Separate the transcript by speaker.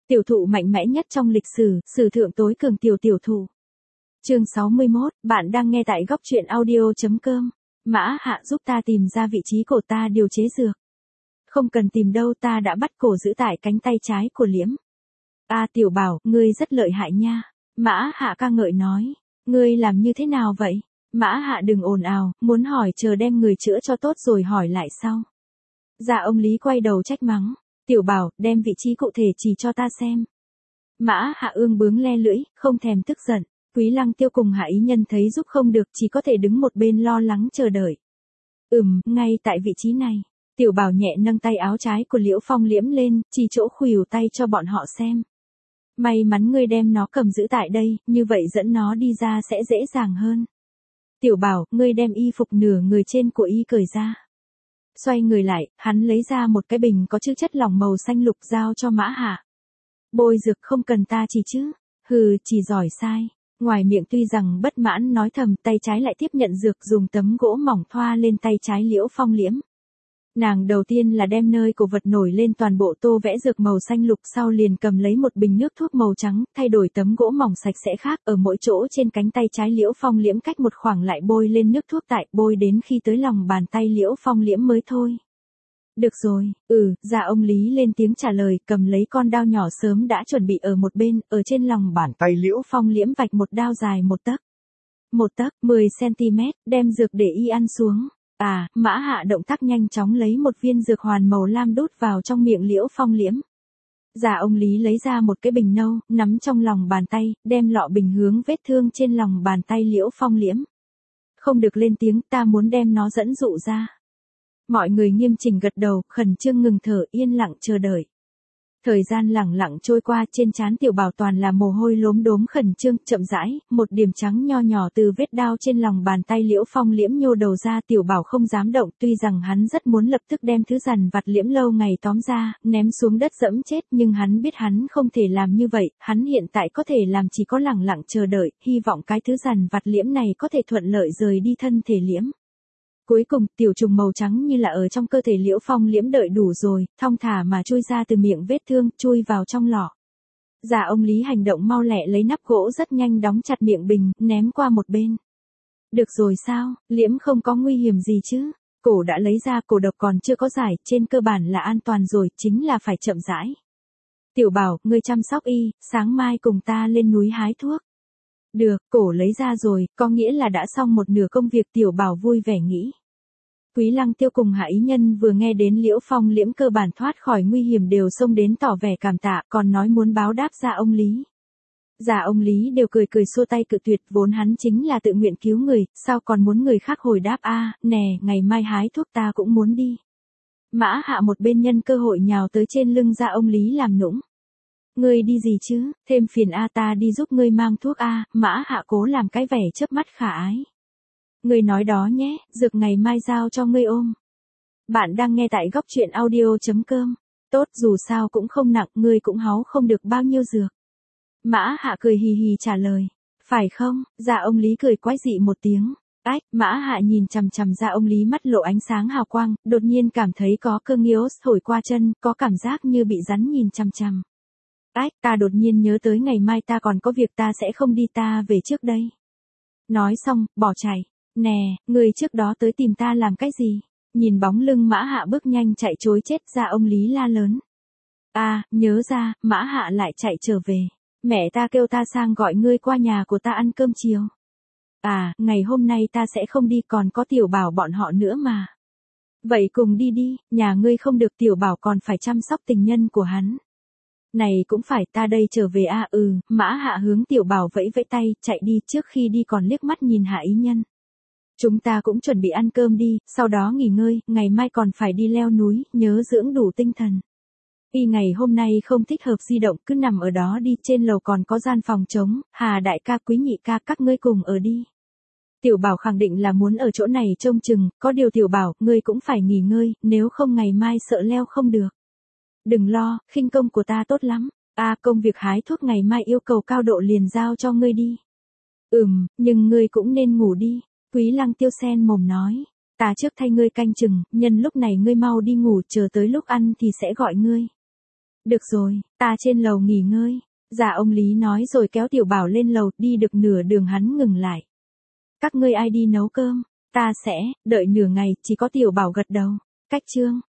Speaker 1: Tiểu thụ mạnh mẽ nhất trong lịch sử, sử thượng tối cường tiểu thụ. Chương 61, bạn đang nghe tại góc truyện audio.com. Mã Hạ giúp ta tìm ra vị trí cổ ta điều chế dược. Không cần tìm đâu, ta đã bắt cổ giữ tại cánh tay trái của Liễm. Tiểu Bảo, ngươi rất lợi hại nha. Mã Hạ ca ngợi nói. Ngươi làm như thế nào vậy? Mã Hạ đừng ồn ào, muốn hỏi chờ đem người chữa cho tốt rồi hỏi lại sau. Dạ ông Lý quay đầu trách mắng. Tiểu Bảo, đem vị trí cụ thể chỉ cho ta xem. Mã Hạ ương bướng le lưỡi, không thèm tức giận. Quý Lăng Tiêu cùng Hạ Ý Nhân thấy giúp không được, chỉ có thể đứng một bên lo lắng chờ đợi. Ngay tại vị trí này. Tiểu Bảo nhẹ nâng tay áo trái của Liễu Phong Liễm lên, chỉ chỗ khuỷu tay cho bọn họ xem. May mắn ngươi đem nó cầm giữ tại đây, như vậy dẫn nó đi ra sẽ dễ dàng hơn. Tiểu Bảo, ngươi đem y phục nửa người trên của y cởi ra. Xoay người lại, hắn lấy ra một cái bình có chứa chất lỏng màu xanh lục giao cho Mã Hạ. Bôi dược không cần ta chỉ chứ. Chỉ giỏi sai. Ngoài miệng tuy rằng bất mãn nói thầm, tay trái lại tiếp nhận dược dùng tấm gỗ mỏng thoa lên tay trái Liễu Phong Liễm. Nàng đầu tiên là đem nơi cổ vật nổi lên toàn bộ tô vẽ dược màu xanh lục, sau liền cầm lấy một bình nước thuốc màu trắng, thay đổi tấm gỗ mỏng sạch sẽ khác ở mỗi chỗ trên cánh tay trái Liễu Phong Liễm cách một khoảng lại bôi lên nước thuốc tại, bôi đến khi tới lòng bàn tay Liễu Phong Liễm mới thôi. Được rồi, dạ ông Lý lên tiếng trả lời, cầm lấy con dao nhỏ sớm đã chuẩn bị ở một bên, ở trên lòng bàn tay Liễu Phong Liễm vạch một đao dài 1 tấc. 1 tấc, 10 cm, đem dược để y ăn xuống. Mã Hạ động tác nhanh chóng lấy một viên dược hoàn màu lam đút vào trong miệng Liễu Phong Liễm. Dạ ông Lý lấy ra một cái bình nâu, nắm trong lòng bàn tay, đem lọ bình hướng vết thương trên lòng bàn tay Liễu Phong Liễm. Không được lên tiếng, ta muốn đem nó dẫn dụ ra. Mọi người nghiêm chỉnh gật đầu, khẩn trương ngừng thở, yên lặng chờ đợi. Thời gian lẳng lặng trôi qua, trên trán Tiểu Bảo toàn là mồ hôi lốm đốm, khẩn trương, chậm rãi, một điểm trắng nho nhỏ từ vết đao trên lòng bàn tay Liễu Phong Liễm nhô đầu ra. Tiểu Bảo không dám động, tuy rằng hắn rất muốn lập tức đem thứ dằn vặt Liễm lâu ngày tóm ra, ném xuống đất dẫm chết, nhưng hắn biết hắn không thể làm như vậy, hắn hiện tại có thể làm chỉ có lẳng lặng chờ đợi, hy vọng cái thứ dằn vặt Liễm này có thể thuận lợi rời đi thân thể Liễm. Cuối cùng, tiểu trùng màu trắng như là ở trong cơ thể Liễu Phong Liễm đợi đủ rồi, thong thả mà chui ra từ miệng vết thương, chui vào trong lọ. Dạ ông Lý hành động mau lẹ, lấy nắp gỗ rất nhanh đóng chặt miệng bình, ném qua một bên. Được rồi sao, Liễm không có nguy hiểm gì chứ? Cổ đã lấy ra, cổ độc còn chưa có giải, trên cơ bản là an toàn rồi, chính là phải chậm rãi. Tiểu Bảo, ngươi chăm sóc y, sáng mai cùng ta lên núi hái thuốc. Được, cổ lấy ra rồi, có nghĩa là đã xong một nửa công việc. Tiểu Bảo vui vẻ nghĩ. Quý Lăng Tiêu cùng Hạ Ý Nhân vừa nghe đến Liễu Phong Liễm cơ bản thoát khỏi nguy hiểm đều xông đến tỏ vẻ cảm tạ, còn nói muốn báo đáp dạ ông Lý. Dạ ông Lý đều cười cười xua tay cự tuyệt, vốn hắn chính là tự nguyện cứu người, sao còn muốn người khác hồi đáp. Nè, ngày mai hái thuốc ta cũng muốn đi. Mã Hạ một bên nhân cơ hội nhào tới trên lưng dạ ông Lý làm nũng. Ngươi đi gì chứ, thêm phiền ta đi giúp ngươi mang thuốc. Mã Hạ cố làm cái vẻ chớp mắt khả ái. Ngươi nói đó nhé, dược ngày mai giao cho ngươi ôm. Bạn đang nghe tại góc truyện audio.com. Tốt, dù sao cũng không nặng, ngươi cũng háu không được bao nhiêu dược. Mã Hạ cười hì hì trả lời. Phải không? Dạ ông Lý cười quái dị một tiếng. Mã Hạ nhìn chằm chằm dạ ông Lý, mắt lộ ánh sáng hào quang, đột nhiên cảm thấy có cơn nghiếu thổi qua chân, có cảm giác như bị rắn nhìn chằm chằm. Ta đột nhiên nhớ tới ngày mai ta còn có việc, ta sẽ không đi, ta về trước đây. Nói xong, bỏ chạy. Nè, người trước đó tới tìm ta làm cái gì? Nhìn bóng lưng Mã Hạ bước nhanh chạy trối chết, ra ông Lý la lớn. Nhớ ra, Mã Hạ lại chạy trở về. Mẹ ta kêu ta sang gọi ngươi qua nhà của ta ăn cơm chiều. Ngày hôm nay ta sẽ không đi, còn có Tiểu Bảo bọn họ nữa mà. Vậy cùng đi đi, nhà ngươi không được, Tiểu Bảo còn phải chăm sóc tình nhân của hắn. Này cũng phải, ta đây trở về. Mã Hạ hướng Tiểu Bảo vẫy vẫy tay, chạy đi, trước khi đi còn liếc mắt nhìn Hạ Ý Nhân. Chúng ta cũng chuẩn bị ăn cơm đi, sau đó nghỉ ngơi, ngày mai còn phải đi leo núi, nhớ dưỡng đủ tinh thần. Y ngày hôm nay không thích hợp di động, cứ nằm ở đó đi, trên lầu còn có gian phòng trống, Hà đại ca, Quý nhị ca, các ngươi cùng ở đi. Tiểu Bảo khẳng định là muốn ở chỗ này trông chừng, có điều Tiểu Bảo, ngươi cũng phải nghỉ ngơi, nếu không ngày mai sợ leo không được. Đừng lo, khinh công của ta tốt lắm. Công việc hái thuốc ngày mai yêu cầu cao độ liền giao cho ngươi đi. Nhưng ngươi cũng nên ngủ đi. Quý Lăng Tiêu sen mồm nói. Ta trước thay ngươi canh chừng, nhân lúc này ngươi mau đi ngủ, chờ tới lúc ăn thì sẽ gọi ngươi. Được rồi, ta trên lầu nghỉ ngơi. Dạ ông Lý nói rồi kéo Tiểu Bảo lên lầu, đi được nửa đường hắn ngừng lại. Các ngươi ai đi nấu cơm? Ta sẽ, đợi nửa ngày, chỉ có Tiểu Bảo gật đầu. Cách chương